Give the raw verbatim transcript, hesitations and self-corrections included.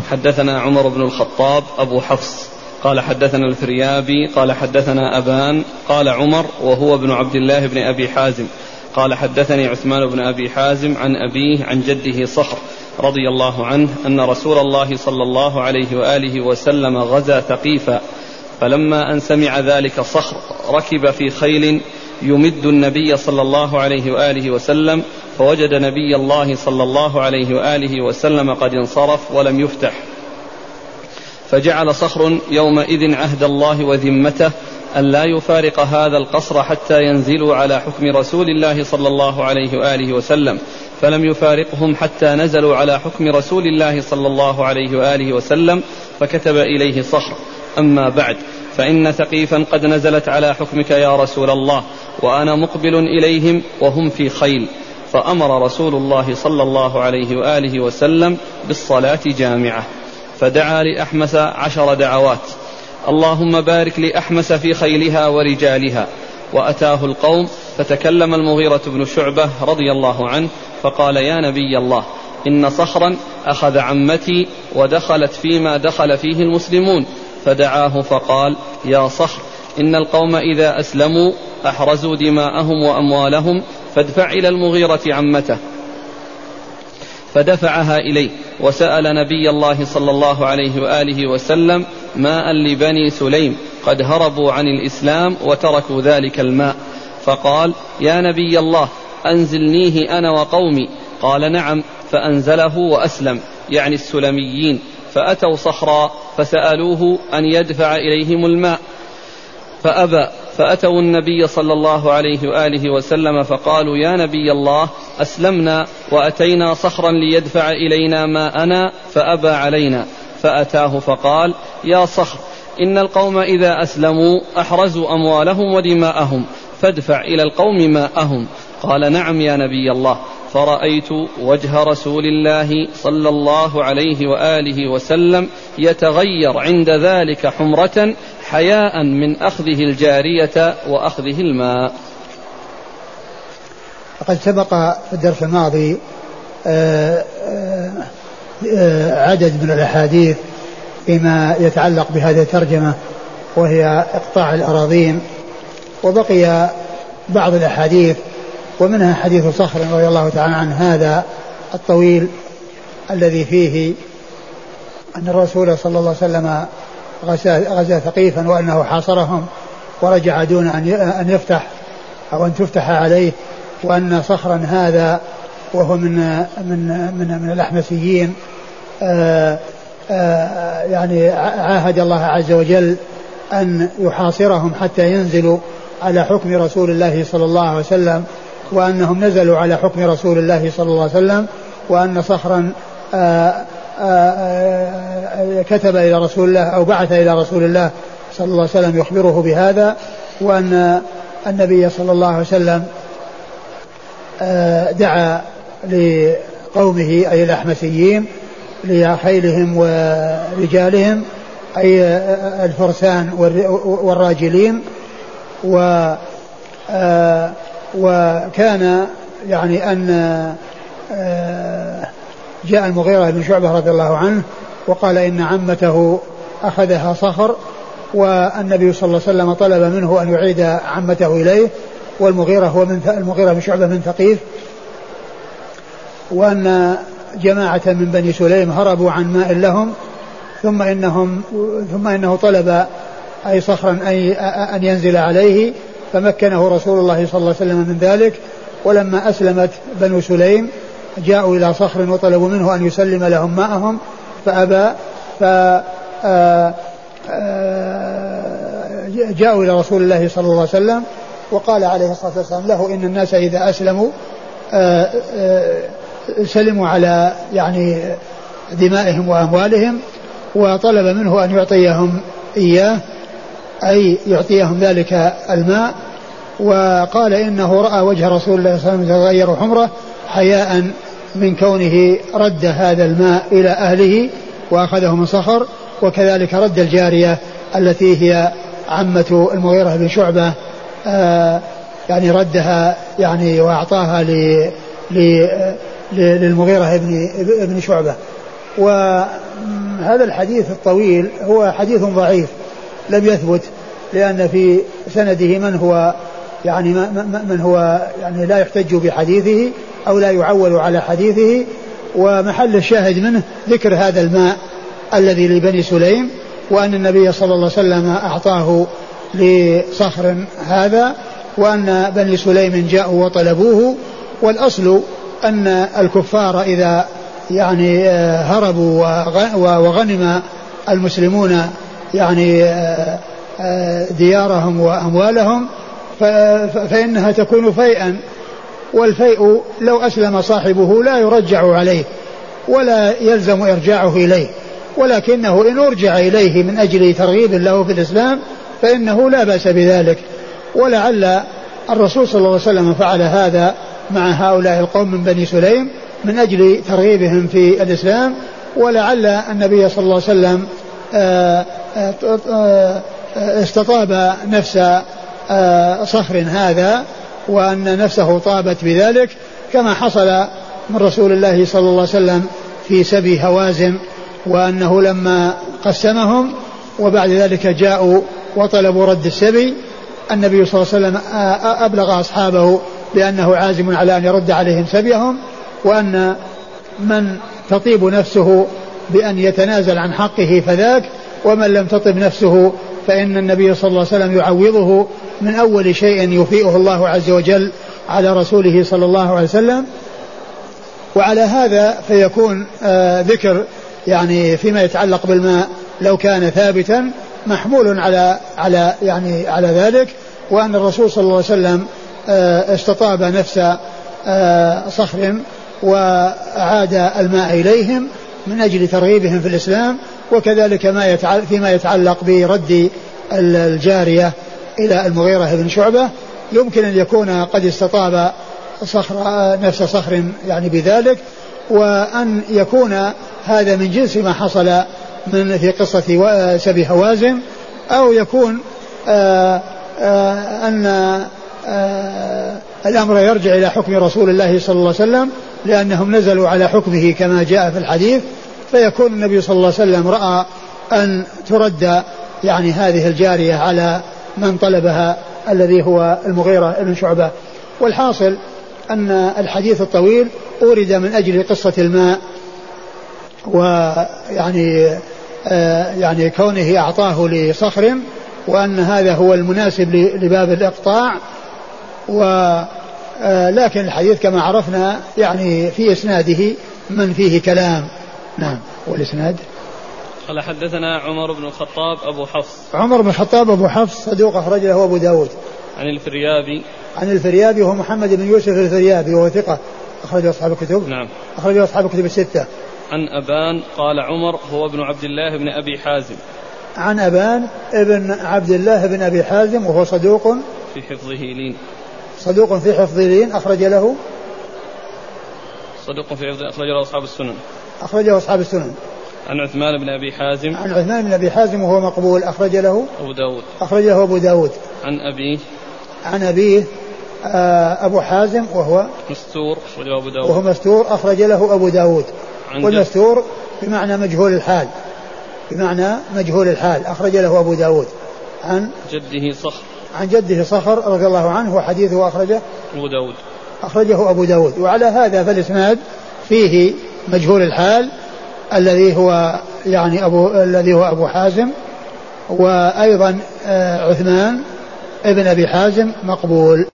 حدثنا عمر بن الخطاب أبو حفص قال حدثنا الفريابي قال حدثنا أبان قال عمر وهو ابن عبد الله بن أبي حازم قال حدثني عثمان بن أبي حازم عن أبيه عن جده صخر رضي الله عنه أن رسول الله صلى الله عليه وآله وسلم غزا ثقيفا، فلما أن سمع ذلك صخر ركب في خيل يمد النبي صلى الله عليه وآله وسلم، فوجد نبي الله صلى الله عليه وآله وسلم قد انصرف ولم يفتح، فجعل صخر يومئذ عهد الله وذمته أن لا يفارق هذا القصر حتى ينزلوا على حكم رسول الله صلى الله عليه وآله وسلم، فلم يفارقهم حتى نزلوا على حكم رسول الله صلى الله عليه وآله وسلم، فكتب إليه صخر: أما بعد، فإن ثقيفا قد نزلت على حكمك يا رسول الله، وأنا مقبل إليهم وهم في خيل. فأمر رسول الله صلى الله عليه وآله وسلم بالصلاة جامعة، فدعا لأحمس عشر دعوات: اللهم بارك لأحمس في خيلها ورجالها. وأتاه القوم، فتكلم المغيرة بن شعبة رضي الله عنه فقال: يا نبي الله، إن صخرا أخذ عمتي ودخلت فيما دخل فيه المسلمون. فدعاه فقال: يا صخر، إن القوم إذا أسلموا أحرزوا دماءهم وأموالهم، فادفع إلى المغيرة عمته. فدفعها إليه، وسأل نبي الله صلى الله عليه وآله وسلم ماء لبني سليم قد هربوا عن الإسلام وتركوا ذلك الماء، فقال: يا نبي الله، أنزلنيه أنا وقومي. قال: نعم. فأنزله وأسلم، يعني السلميين. فأتوا صخرا فسألوه أن يدفع إليهم الماء فأبى، فأتوا النبي صلى الله عليه وآله وسلم فقالوا: يا نبي الله، أسلمنا وأتينا صخرا ليدفع إلينا ماءنا فأبى علينا. فأتاه فقال: يا صخر، إن القوم إذا أسلموا أحرزوا أموالهم ودماءهم، فادفع إلى القوم ماءهم. قال: نعم يا نبي الله. فرأيت وجه رسول الله صلى الله عليه وآله وسلم يتغير عند ذلك حمرة حياء من أخذه الجارية وأخذه الماء. فقد سبق في الدرس الماضي عدد من الأحاديث فيما يتعلق بهذه الترجمة، وهي إقطاع الأراضين، وبقي بعض الأحاديث، ومنها حديث صخر رضي الله تعالى عنه هذا الطويل الذي فيه أن الرسول صلى الله عليه وسلم غزا ثقيفا وأنه حاصرهم ورجع دون أن يفتح أو أن تفتح عليه، وأن صخرا هذا وهو من من من, من الأحمسيين آآ آآ يعني عاهد الله عز وجل أن يحاصرهم حتى ينزلوا على حكم رسول الله صلى الله عليه وسلم، وأنهم نزلوا على حكم رسول الله صلى الله عليه وسلم، وأن صخرا آآ آآ كتب إلى رسول الله أو بعث إلى رسول الله صلى الله عليه وسلم يخبره بهذا، وأن النبي صلى الله عليه وسلم دعا لقومه أي الأحمسيين لخيلهم ورجالهم أي الفرسان والراجلين، و وكان يعني أن جاء المغيرة بن شعبة رضي الله عنه وقال إن عمته أخذها صخر، والنبي صلى الله عليه وسلم طلب منه أن يعيد عمته إليه، والمغيرة هو من المغيرة بن شعبة من ثقيف، وأن جماعة من بني سليم هربوا عن ماء لهم، ثم إنهم ثم إنه طلب أي صخرا أي أن ينزل عليه، فمكنه رسول الله صلى الله عليه وسلم من ذلك. ولما أسلمت بنو سليم جاءوا إلى صخر وطلبوا منه أن يسلم لهم ماءهم فأبى، فجاءوا إلى رسول الله صلى الله عليه وسلم وقال عليه الصلاة والسلام له إن الناس إذا أسلموا سلموا على يعني دمائهم وأموالهم، وطلب منه أن يعطيهم إياه أي يعطيهم ذلك الماء، وقال إنه رأى وجه رسول الله صلى الله عليه وسلم يتغير حمره حياء من كونه رد هذا الماء إلى أهله وأخذه من صخر، وكذلك رد الجارية التي هي عمة المغيرة بن شعبة آه يعني ردها يعني وأعطاها ل للمغيرة بن بن شعبة. وهذا الحديث الطويل هو حديث ضعيف لم يثبت، لأن في سنده من هو يعني من هو يعني لا يحتج بحديثه أو لا يعول على حديثه. ومحل الشاهد منه ذكر هذا الماء الذي لبني سليم، وأن النبي صلى الله عليه وسلم أعطاه لصخر هذا، وأن بني سليم جاءوا وطلبوه. والأصل أن الكفار إذا يعني هربوا وغنم المسلمون يعني ديارهم وأموالهم فإنها تكون فيئا، والفيء لو أسلم صاحبه لا يرجع عليه ولا يلزم إرجاعه إليه، ولكنه إن أرجع إليه من أجل ترغيب له في الإسلام فإنه لا بأس بذلك. ولعل الرسول صلى الله عليه وسلم فعل هذا مع هؤلاء القوم من بني سليم من أجل ترغيبهم في الإسلام، ولعل النبي صلى الله عليه وسلم استطاب نفس صخر هذا، وأن نفسه طابت بذلك، كما حصل من رسول الله صلى الله عليه وسلم في سبي هوازن، وأنه لما قسمهم وبعد ذلك جاءوا وطلبوا رد السبي، النبي صلى الله عليه وسلم أبلغ أصحابه بأنه عازم على أن يرد عليهم سبيهم، وأن من تطيب نفسه بأن يتنازل عن حقه فذاك، ومن لم تطب نفسه فإن النبي صلى الله عليه وسلم يعوضه من أول شيء يفيئه الله عز وجل على رسوله صلى الله عليه وسلم. وعلى هذا فيكون آه ذكر يعني فيما يتعلق بالماء لو كان ثابتا محمول على على يعني على ذلك، وأن الرسول صلى الله عليه وسلم آه استطاب نفس آه صخر وعاد الماء إليهم من أجل ترغيبهم في الإسلام. وكذلك ما يتعلق فيما يتعلق برد الجارية إلى المغيرة بن شعبة، يمكن أن يكون قد استطاب صخر نفس صخر يعني بذلك، وأن يكون هذا من جنس ما حصل من في قصة سبي هوازن، أو يكون آآ آآ أن آآ الأمر يرجع إلى حكم رسول الله صلى الله عليه وسلم، لأنهم نزلوا على حكمه كما جاء في الحديث، فيكون النبي صلى الله عليه وسلم رأى أن ترد يعني هذه الجارية على من طلبها الذي هو المغيرة بن شعبة. والحاصل أن الحديث الطويل أورد من أجل قصة الماء، ويعني آه يعني كونه أعطاه لصخر، وأن هذا هو المناسب لباب الإقطاع. ولكن الحديث كما عرفنا يعني في إسناده من فيه كلام. نعم. والإسناد قال حدثنا عمر بن الخطاب أبو حفص. عمر بن الخطاب أبو حفص صدوق أخرج له أبو داود. عن الفريابي. عن الفريابي وهو محمد بن يوسف الفريابي وهو ثقة أخرج أصحاب الكتب. نعم. أخرج أصحاب الكتب الستة. عن أبان قال عمر هو ابن عبد الله بن أبي حازم. عن أبان ابن عبد الله بن أبي حازم وهو صدوق في حفظه لين. صدوق في حفظه لين أخرج له. صدوق في حفظه أخرج له أصحاب السنن. أخرجه أصحاب السنن. عن عثمان بن أبي حازم. عن عثمان بن أبي حازم وهو مقبول أخرج له أبو داود. أخرج له أبو داود. عن أبيه. عن أبيه أبو حازم وهو مستور أخرج له أبو داود. وهو مستور أخرج له أبو داود. والمستور بمعنى مجهول الحال، بمعنى مجهول الحال أخرج له أبو داود. عن جده صخر. عن جده صخر رضي الله عنه وحديثه أخرجه أبو داود. أخرجه أبو داود. وعلى هذا فالإسناد فيه مجهول الحال الذي هو يعني أبو الذي هو أبو حازم، وأيضا عثمان ابن أبي حازم مقبول.